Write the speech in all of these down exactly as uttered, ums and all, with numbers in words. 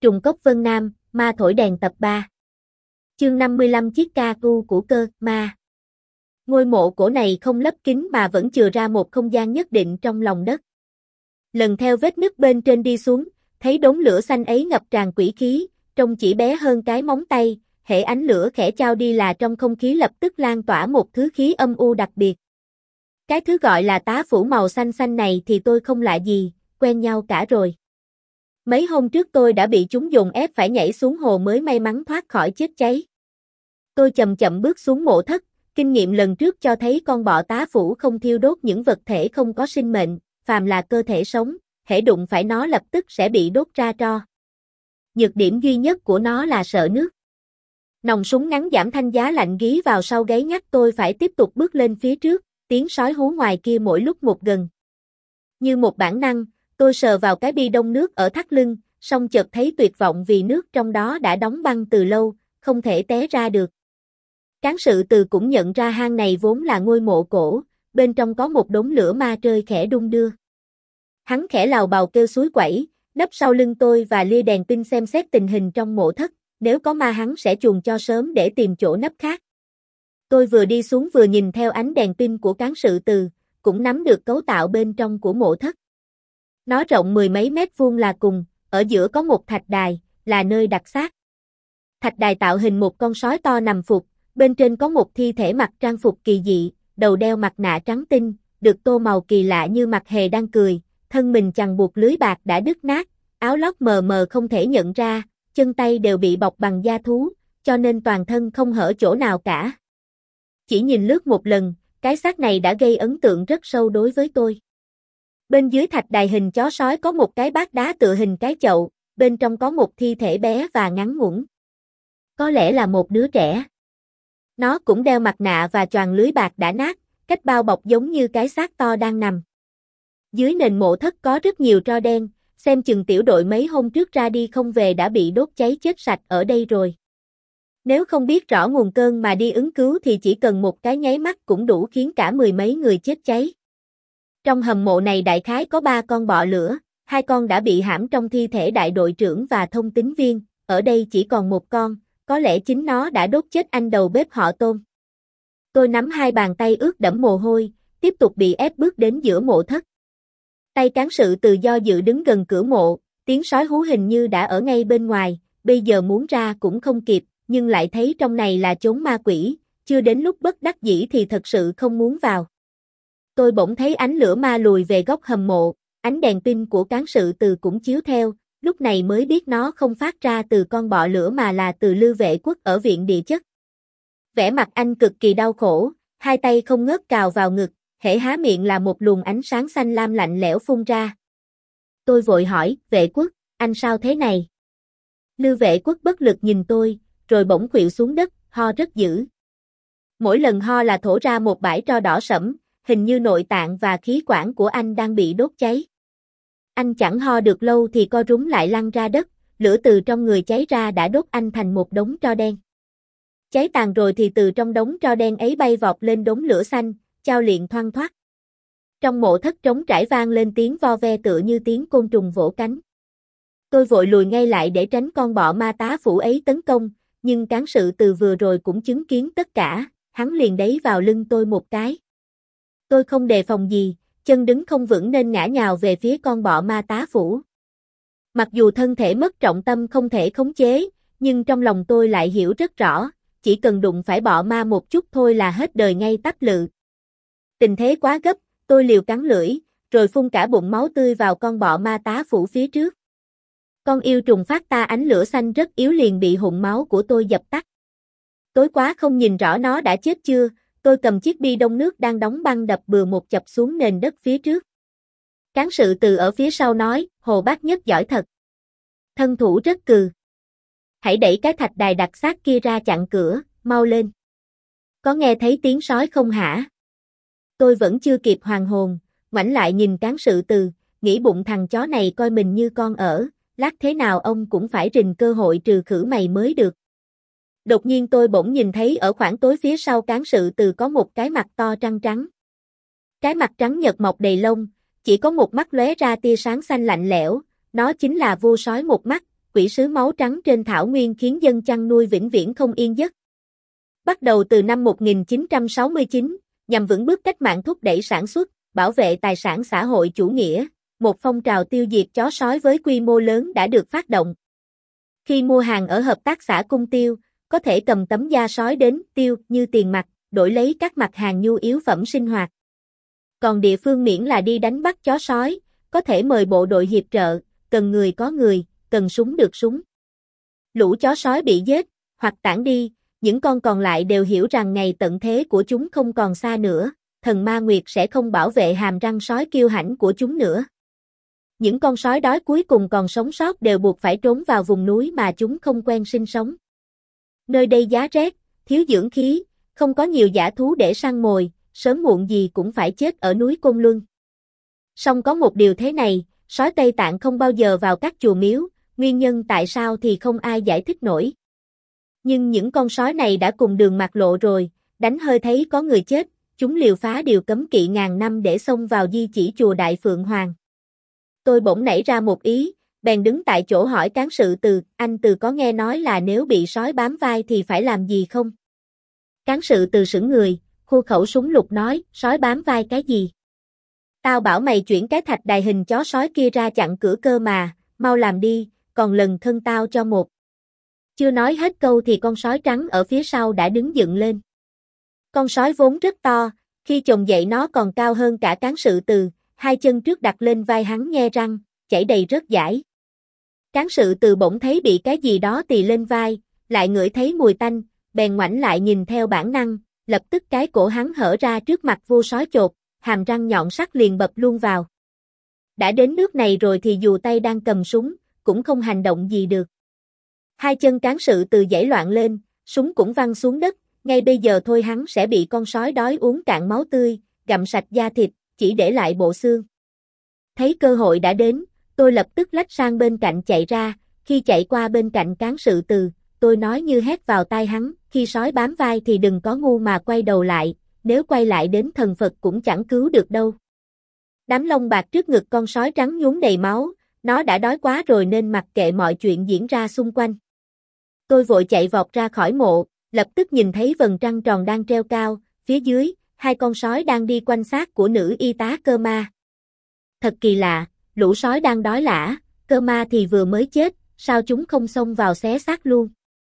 Trùng cốc Vân Nam, ma thổi đèn tập ba. Chương năm mươi lăm Chiếc ca cu của cơ, ma. Ngôi mộ cổ này không lấp kín mà vẫn chừa ra một không gian nhất định trong lòng đất. Lần theo vết nứt bên trên đi xuống, thấy đống lửa xanh ấy ngập tràn quỷ khí, trông chỉ bé hơn cái móng tay, hễ ánh lửa khẽ chao đi là trong không khí lập tức lan tỏa một thứ khí âm u đặc biệt. Cái thứ gọi là tá phủ màu xanh xanh này thì tôi không lạ gì, quen nhau cả rồi. Mấy hôm trước tôi đã bị chúng dồn ép phải nhảy xuống hồ mới may mắn thoát khỏi chết cháy. Tôi chậm chậm bước xuống mộ thất, kinh nghiệm lần trước cho thấy con bọ tá phủ không thiêu đốt những vật thể không có sinh mệnh, phàm là cơ thể sống, hễ đụng phải nó lập tức sẽ bị đốt ra tro. Nhược điểm duy nhất của nó là sợ nước. Nòng súng ngắn giảm thanh giá lạnh gí vào sau gáy nhắc tôi phải tiếp tục bước lên phía trước, tiếng sói hú ngoài kia mỗi lúc một gần. Như một bản năng, tôi sờ vào cái bi đông nước ở thắt lưng, song chợt thấy tuyệt vọng vì nước trong đó đã đóng băng từ lâu, không thể té ra được. Cán sự từ cũng nhận ra hang này vốn là ngôi mộ cổ, bên trong có một đống lửa ma rơi khẽ đung đưa. Hắn khẽ lào bào kêu suối quẩy, nấp sau lưng tôi và lia đèn pin xem xét tình hình trong mộ thất, nếu có ma hắn sẽ chuồn cho sớm để tìm chỗ nấp khác. Tôi vừa đi xuống vừa nhìn theo ánh đèn pin của cán sự từ, cũng nắm được cấu tạo bên trong của mộ thất. Nó rộng mười mấy mét vuông là cùng, ở giữa có một thạch đài, là nơi đặt xác. Thạch đài tạo hình một con sói to nằm phục, bên trên có một thi thể mặc trang phục kỳ dị, đầu đeo mặt nạ trắng tinh, được tô màu kỳ lạ như mặt hề đang cười, thân mình chằng buộc lưới bạc đã đứt nát, áo lót mờ mờ không thể nhận ra, chân tay đều bị bọc bằng da thú, cho nên toàn thân không hở chỗ nào cả. Chỉ nhìn lướt một lần, cái xác này đã gây ấn tượng rất sâu đối với tôi. Bên dưới thạch đài hình chó sói có một cái bát đá tựa hình cái chậu, bên trong có một thi thể bé và ngắn ngủn. Có lẽ là một đứa trẻ. Nó cũng đeo mặt nạ và choàng lưới bạc đã nát, cách bao bọc giống như cái xác to đang nằm. Dưới nền mộ thất có rất nhiều tro đen, xem chừng tiểu đội mấy hôm trước ra đi không về đã bị đốt cháy chết sạch ở đây rồi. Nếu không biết rõ nguồn cơn mà đi ứng cứu thì chỉ cần một cái nháy mắt cũng đủ khiến cả mười mấy người chết cháy. Trong hầm mộ này đại khái có ba con bọ lửa, hai con đã bị hãm trong thi thể đại đội trưởng và thông tín viên, ở đây chỉ còn một con, có lẽ chính nó đã đốt chết anh đầu bếp họ Tôn. Tôi nắm hai bàn tay ướt đẫm mồ hôi, tiếp tục bị ép bước đến giữa mộ thất. Tay cán sự từ do dự đứng gần cửa mộ, tiếng sói hú hình như đã ở ngay bên ngoài, bây giờ muốn ra cũng không kịp, nhưng lại thấy trong này là chốn ma quỷ, chưa đến lúc bất đắc dĩ thì thật sự không muốn vào. Tôi bỗng thấy ánh lửa ma lùi về góc hầm mộ, ánh đèn pin của cán sự từ cũng chiếu theo, lúc này mới biết nó không phát ra từ con bọ lửa mà là từ Lưu Vệ Quốc ở viện địa chất. Vẻ mặt anh cực kỳ đau khổ, hai tay không ngớt cào vào ngực, hễ há miệng là một luồng ánh sáng xanh lam lạnh lẽo phun ra. Tôi vội hỏi, Vệ Quốc, anh sao thế này? Lưu Vệ Quốc bất lực nhìn tôi, rồi bỗng khuỵu xuống đất, ho rất dữ. Mỗi lần ho là thổ ra một bãi tro đỏ sẫm, hình như nội tạng và khí quản của anh đang bị đốt cháy. Anh chẳng ho được lâu thì co rúm lại lăn ra đất, lửa từ trong người cháy ra đã đốt anh thành một đống tro đen. Cháy tàn rồi thì từ trong đống tro đen ấy bay vọt lên đống lửa xanh, chao liệng thoăn thoắt. Trong mộ thất trống trải vang lên tiếng vo ve tựa như tiếng côn trùng vỗ cánh. Tôi vội lùi ngay lại để tránh con bọ ma tá phủ ấy tấn công, nhưng cán sự từ vừa rồi cũng chứng kiến tất cả, hắn liền đẩy vào lưng tôi một cái. Tôi không đề phòng gì, chân đứng không vững nên ngã nhào về phía con bọ ma tá phủ. Mặc dù thân thể mất trọng tâm không thể khống chế, nhưng trong lòng tôi lại hiểu rất rõ, chỉ cần đụng phải bọ ma một chút thôi là hết đời ngay tắp lự. Tình thế quá gấp, tôi liều cắn lưỡi, rồi phun cả bụng máu tươi vào con bọ ma tá phủ phía trước. Con yêu trùng phát ta ánh lửa xanh rất yếu liền bị hụn máu của tôi dập tắt. Tối quá không nhìn rõ nó đã chết chưa, tôi cầm chiếc bi đông nước đang đóng băng đập bừa một chập xuống nền đất phía trước. Cán sự từ ở phía sau nói, Hồ Bác Nhất giỏi thật. Thân thủ rất cừ. Hãy đẩy cái thạch đài đặt xác kia ra chặn cửa, mau lên. Có nghe thấy tiếng sói không hả? Tôi vẫn chưa kịp hoàn hồn, ngoảnh lại nhìn cán sự từ, nghĩ bụng thằng chó này coi mình như con ở, lát thế nào ông cũng phải rình cơ hội trừ khử mày mới được. Đột nhiên tôi bỗng nhìn thấy ở khoảng tối phía sau cán sự từ có một cái mặt to trăng trắng. Cái mặt trắng nhợt mọc đầy lông, chỉ có một mắt lóe ra tia sáng xanh lạnh lẽo, nó chính là vua sói một mắt, quỷ sứ máu trắng trên thảo nguyên khiến dân chăn nuôi vĩnh viễn không yên giấc. Bắt đầu từ năm một nghìn chín trăm sáu mươi chín, nhằm vững bước cách mạng thúc đẩy sản xuất, bảo vệ tài sản xã hội chủ nghĩa, một phong trào tiêu diệt chó sói với quy mô lớn đã được phát động. Khi mua hàng ở hợp tác xã Cung Tiêu, có thể cầm tấm da sói đến tiêu như tiền mặt, đổi lấy các mặt hàng nhu yếu phẩm sinh hoạt. Còn địa phương miễn là đi đánh bắt chó sói, có thể mời bộ đội hiệp trợ, cần người có người, cần súng được súng. Lũ chó sói bị giết, hoặc tản đi, những con còn lại đều hiểu rằng ngày tận thế của chúng không còn xa nữa, thần ma nguyệt sẽ không bảo vệ hàm răng sói kiêu hãnh của chúng nữa. Những con sói đói cuối cùng còn sống sót đều buộc phải trốn vào vùng núi mà chúng không quen sinh sống. Nơi đây giá rét, thiếu dưỡng khí, không có nhiều dã thú để săn mồi, sớm muộn gì cũng phải chết ở núi Côn Luân. Song có một điều thế này, sói Tây Tạng không bao giờ vào các chùa miếu, nguyên nhân tại sao thì không ai giải thích nổi. Nhưng những con sói này đã cùng đường mặt lộ rồi, đánh hơi thấy có người chết, chúng liều phá điều cấm kỵ ngàn năm để xông vào di chỉ chùa Đại Phượng Hoàng. Tôi bỗng nảy ra một ý, bèn đứng tại chỗ hỏi cán sự Từ, anh Từ có nghe nói là nếu bị sói bám vai thì phải làm gì không? Cán sự Từ sững người, khu khẩu súng lục nói, sói bám vai cái gì? Tao bảo mày chuyển cái thạch đài hình chó sói kia ra chặn cửa cơ mà, mau làm đi, còn lần thân tao cho một. Chưa nói hết câu thì con sói trắng ở phía sau đã đứng dựng lên. Con sói vốn rất to, khi chồng dậy nó còn cao hơn cả cán sự Từ, hai chân trước đặt lên vai hắn nhe răng, chảy đầy rớt dãi. Cán sự Từ bỗng thấy bị cái gì đó tì lên vai, lại ngửi thấy mùi tanh, bèn ngoảnh lại nhìn theo bản năng, lập tức cái cổ hắn hở ra trước mặt vua sói chột, hàm răng nhọn sắc liền bập luôn vào. Đã đến nước này rồi thì dù tay đang cầm súng, cũng không hành động gì được. Hai chân cán sự Từ giãy loạn lên, súng cũng văng xuống đất, ngay bây giờ thôi hắn sẽ bị con sói đói uống cạn máu tươi, gặm sạch da thịt, chỉ để lại bộ xương. Thấy cơ hội đã đến, tôi lập tức lách sang bên cạnh chạy ra, khi chạy qua bên cạnh cán sự Từ, tôi nói như hét vào tai hắn, khi sói bám vai thì đừng có ngu mà quay đầu lại, nếu quay lại đến thần Phật cũng chẳng cứu được đâu. Đám lông bạc trước ngực con sói trắng nhuốm đầy máu, nó đã đói quá rồi nên mặc kệ mọi chuyện diễn ra xung quanh. Tôi vội chạy vọt ra khỏi mộ, lập tức nhìn thấy vầng trăng tròn đang treo cao, phía dưới, hai con sói đang đi quanh xác của nữ y tá Cơ Ma. Thật kỳ lạ, lũ sói đang đói lả, Cơ Ma thì vừa mới chết, sao chúng không xông vào xé xác luôn?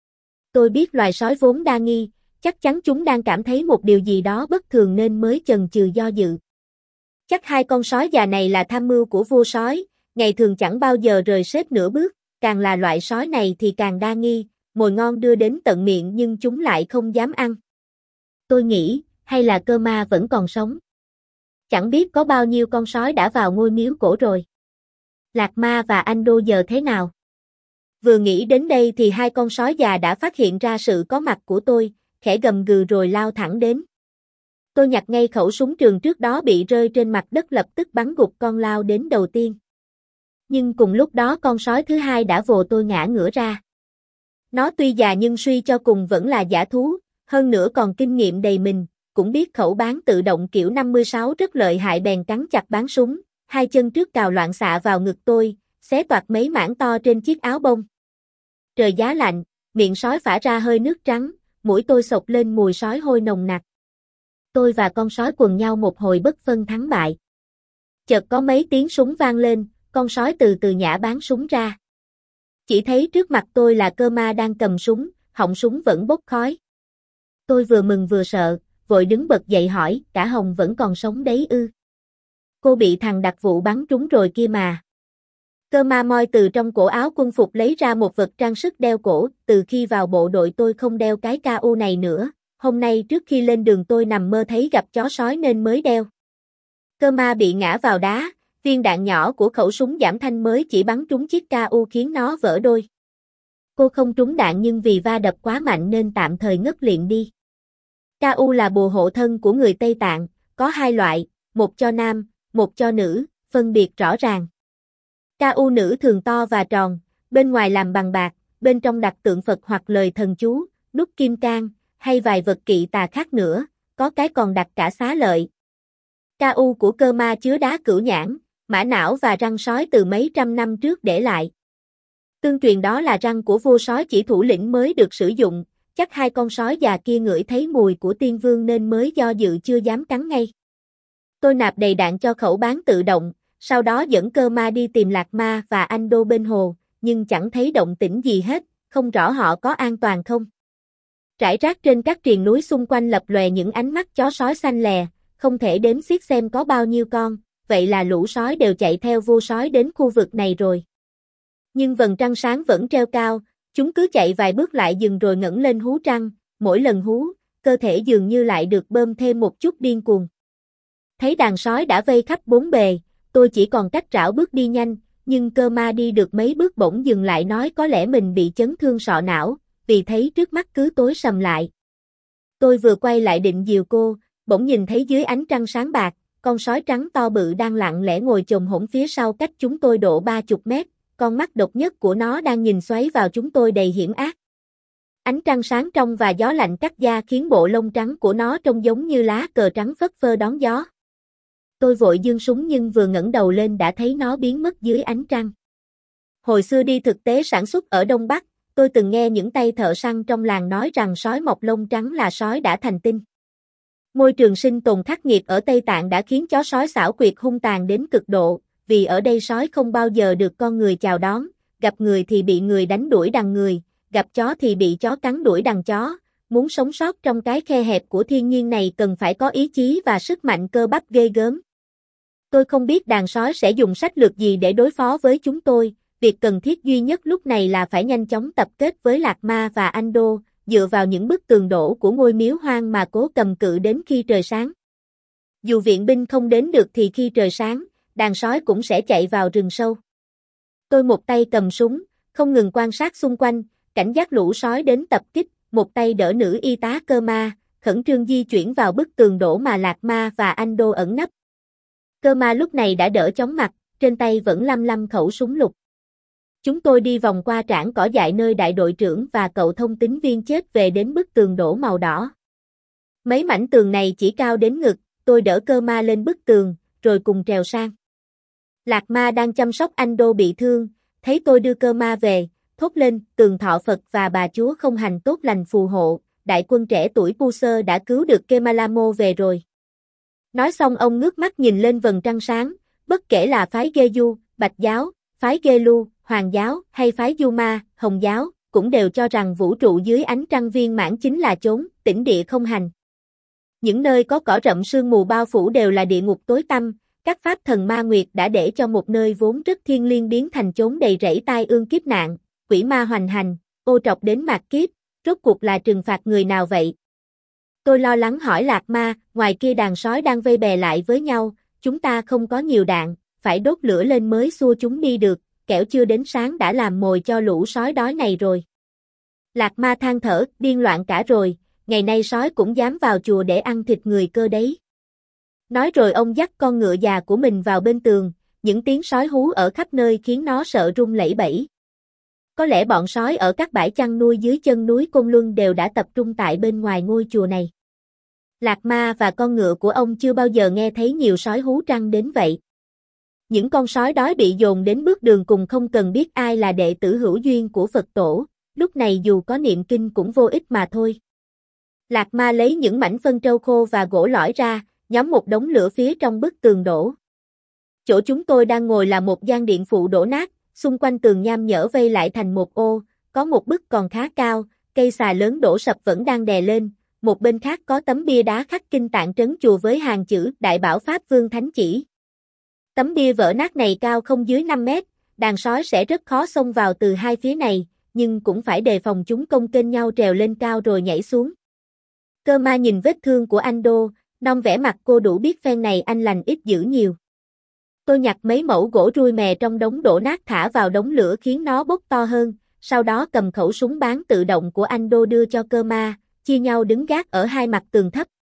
Tôi biết loài sói vốn đa nghi, chắc chắn chúng đang cảm thấy một điều gì đó bất thường nên mới chần chừ do dự. Chắc hai con sói già này là tham mưu của vua sói, ngày thường chẳng bao giờ rời xếp nửa bước, càng là loại sói này thì càng đa nghi, mồi ngon đưa đến tận miệng nhưng chúng lại không dám ăn. Tôi nghĩ, hay là Cơ Ma vẫn còn sống. Chẳng biết có bao nhiêu con sói đã vào ngôi miếu cổ rồi. Lạc Ma và Anh Đô giờ thế nào? Vừa nghĩ đến đây thì hai con sói già đã phát hiện ra sự có mặt của tôi, khẽ gầm gừ rồi lao thẳng đến. Tôi nhặt ngay khẩu súng trường trước đó bị rơi trên mặt đất lập tức bắn gục con lao đến đầu tiên. Nhưng cùng lúc đó con sói thứ hai đã vồ tôi ngã ngửa ra. Nó tuy già nhưng suy cho cùng vẫn là dã thú, hơn nữa còn kinh nghiệm đầy mình, cũng biết khẩu bán tự động kiểu năm mươi sáu rất lợi hại bèn cắn chặt bán súng, hai chân trước cào loạn xạ vào ngực tôi, xé toạc mấy mảng to trên chiếc áo bông. Trời giá lạnh, miệng sói phả ra hơi nước trắng, mũi tôi sộc lên mùi sói hôi nồng nặc. Tôi và con sói quần nhau một hồi bất phân thắng bại. Chợt có mấy tiếng súng vang lên, con sói từ từ nhả bán súng ra. Chỉ thấy trước mặt tôi là Cơ Ma đang cầm súng, họng súng vẫn bốc khói. Tôi vừa mừng vừa sợ, vội đứng bật dậy hỏi, cả Hồng vẫn còn sống đấy ư? Cô bị thằng đặc vụ bắn trúng rồi kia mà. Cơ Ma moi từ trong cổ áo quân phục lấy ra một vật trang sức đeo cổ, từ khi vào bộ đội tôi không đeo cái ca u này nữa, hôm nay trước khi lên đường tôi nằm mơ thấy gặp chó sói nên mới đeo. Cơ Ma bị ngã vào đá, viên đạn nhỏ của khẩu súng giảm thanh mới chỉ bắn trúng chiếc ca u khiến nó vỡ đôi. Cô không trúng đạn nhưng vì va đập quá mạnh nên tạm thời ngất liệm đi. ca u là bùa hộ thân của người Tây Tạng, có hai loại, một cho nam, một cho nữ, phân biệt rõ ràng. ca u nữ thường to và tròn, bên ngoài làm bằng bạc, bên trong đặt tượng Phật hoặc lời thần chú, nút kim cang, hay vài vật kỵ tà khác nữa, có cái còn đặt cả xá lợi. ca u của Cơ Ma chứa đá cửu nhãn, mã não và răng sói từ mấy trăm năm trước để lại. Tương truyền đó là răng của vua sói chỉ thủ lĩnh mới được sử dụng, chắc hai con sói già kia ngửi thấy mùi của tiên vương nên mới do dự chưa dám cắn ngay. Tôi nạp đầy đạn cho khẩu bán tự động, sau đó dẫn Cơ Ma đi tìm Lạc Ma và anh Đô bên hồ, nhưng chẳng thấy động tĩnh gì hết, không rõ họ có an toàn không. Rải rác trên các triền núi xung quanh lập lòe những ánh mắt chó sói xanh lè, không thể đếm xiết xem có bao nhiêu con, vậy là lũ sói đều chạy theo vua sói đến khu vực này rồi. Nhưng vầng trăng sáng vẫn treo cao, chúng cứ chạy vài bước lại dừng rồi ngẩng lên hú trăng, mỗi lần hú, cơ thể dường như lại được bơm thêm một chút điên cuồng. Thấy đàn sói đã vây khắp bốn bề, tôi chỉ còn cách rảo bước đi nhanh, nhưng Cơ Ma đi được mấy bước bỗng dừng lại nói có lẽ mình bị chấn thương sọ não, vì thấy trước mắt cứ tối sầm lại. Tôi vừa quay lại định dìu cô, bỗng nhìn thấy dưới ánh trăng sáng bạc, con sói trắng to bự đang lặng lẽ ngồi chồm hổm phía sau cách chúng tôi độ ba chục mét, con mắt độc nhất của nó đang nhìn xoáy vào chúng tôi đầy hiểm ác. Ánh trăng sáng trong và gió lạnh cắt da khiến bộ lông trắng của nó trông giống như lá cờ trắng phất phơ đón gió. Tôi vội giương súng nhưng vừa ngẩng đầu lên đã thấy nó biến mất dưới ánh trăng. Hồi xưa đi thực tế sản xuất ở Đông Bắc, tôi từng nghe những tay thợ săn trong làng nói rằng sói mọc lông trắng là sói đã thành tinh. Môi trường sinh tồn khắc nghiệt ở Tây Tạng đã khiến chó sói xảo quyệt hung tàn đến cực độ, vì ở đây sói không bao giờ được con người chào đón, gặp người thì bị người đánh đuổi đằng người, gặp chó thì bị chó cắn đuổi đằng chó. Muốn sống sót trong cái khe hẹp của thiên nhiên này cần phải có ý chí và sức mạnh cơ bắp ghê gớm. Tôi không biết đàn sói sẽ dùng sách lược gì để đối phó với chúng tôi, việc cần thiết duy nhất lúc này là phải nhanh chóng tập kết với Lạc Ma và anh Đô, dựa vào những bức tường đổ của ngôi miếu hoang mà cố cầm cự đến khi trời sáng. Dù viện binh không đến được thì khi trời sáng, đàn sói cũng sẽ chạy vào rừng sâu. Tôi một tay cầm súng, không ngừng quan sát xung quanh, cảnh giác lũ sói đến tập kích, một tay đỡ nữ y tá Cơ Ma, khẩn trương di chuyển vào bức tường đổ mà Lạc Ma và anh Đô ẩn nấp. Cơ Ma lúc này đã đỡ chóng mặt, trên tay vẫn lăm lăm khẩu súng lục. Chúng tôi đi vòng qua trảng cỏ dại nơi đại đội trưởng và cậu thông tín viên chết về đến bức tường đổ màu đỏ. Mấy mảnh tường này chỉ cao đến ngực, tôi đỡ Cơ Ma lên bức tường, rồi cùng trèo sang. Lạc Ma đang chăm sóc anh Đô bị thương, thấy tôi đưa Cơ Ma về, thốt lên, tường thọ Phật và bà chúa không hành tốt lành phù hộ, đại quân trẻ tuổi Pu-sơ đã cứu được Kemalamo về rồi. Nói xong ông ngước mắt nhìn lên vầng trăng sáng, bất kể là phái Geju, Bạch giáo, phái Gelu, Hoàng giáo hay phái Yuma, Hồng giáo, cũng đều cho rằng vũ trụ dưới ánh trăng viên mãn chính là chốn tĩnh địa không hành. Những nơi có cỏ rậm sương mù bao phủ đều là địa ngục tối tăm, các pháp thần ma nguyệt đã để cho một nơi vốn rất thiêng liêng biến thành chốn đầy rẫy tai ương kiếp nạn, quỷ ma hoành hành, ô trọc đến mạt kiếp, rốt cuộc là trừng phạt người nào vậy? Tôi lo lắng hỏi Lạc Ma, ngoài kia đàn sói đang vây bè lại với nhau, chúng ta không có nhiều đạn, phải đốt lửa lên mới xua chúng đi được, kẻo chưa đến sáng đã làm mồi cho lũ sói đói này rồi. Lạc Ma than thở, điên loạn cả rồi, ngày nay sói cũng dám vào chùa để ăn thịt người cơ đấy. Nói rồi ông dắt con ngựa già của mình vào bên tường, những tiếng sói hú ở khắp nơi khiến nó sợ run lẩy bẩy. Có lẽ bọn sói ở các bãi chăn nuôi dưới chân núi Côn Luân đều đã tập trung tại bên ngoài ngôi chùa này. Lạc Ma và con ngựa của ông chưa bao giờ nghe thấy nhiều sói hú trăng đến vậy. Những con sói đói bị dồn đến bước đường cùng không cần biết ai là đệ tử hữu duyên của Phật tổ, lúc này dù có niệm kinh cũng vô ích mà thôi. Lạc Ma lấy những mảnh phân trâu khô và gỗ lõi ra, nhóm một đống lửa phía trong bức tường đổ. Chỗ chúng tôi đang ngồi là một gian điện phụ đổ nát, xung quanh tường nham nhở vây lại thành một ô, có một bức còn khá cao, cây xà lớn đổ sập vẫn đang đè lên, một bên khác có tấm bia đá khắc kinh tạng trấn chùa với hàng chữ Đại Bảo Pháp Vương Thánh Chỉ. Tấm bia vỡ nát này cao không dưới năm mét, đàn sói sẽ rất khó xông vào từ hai phía này, nhưng cũng phải đề phòng chúng công kênh nhau trèo lên cao rồi nhảy xuống. Cơ Ma nhìn vết thương của anh Đô, nong vẻ mặt cô đủ biết phen này anh lành ít dữ nhiều. Tôi nhặt mấy mẩu gỗ rui mè trong đống đổ nát thả vào đống lửa khiến nó bốc to hơn, sau đó cầm khẩu súng bán tự động của anh Đô đưa cho Cơ Ma, chia nhau đứng gác ở hai mặt tường thấp.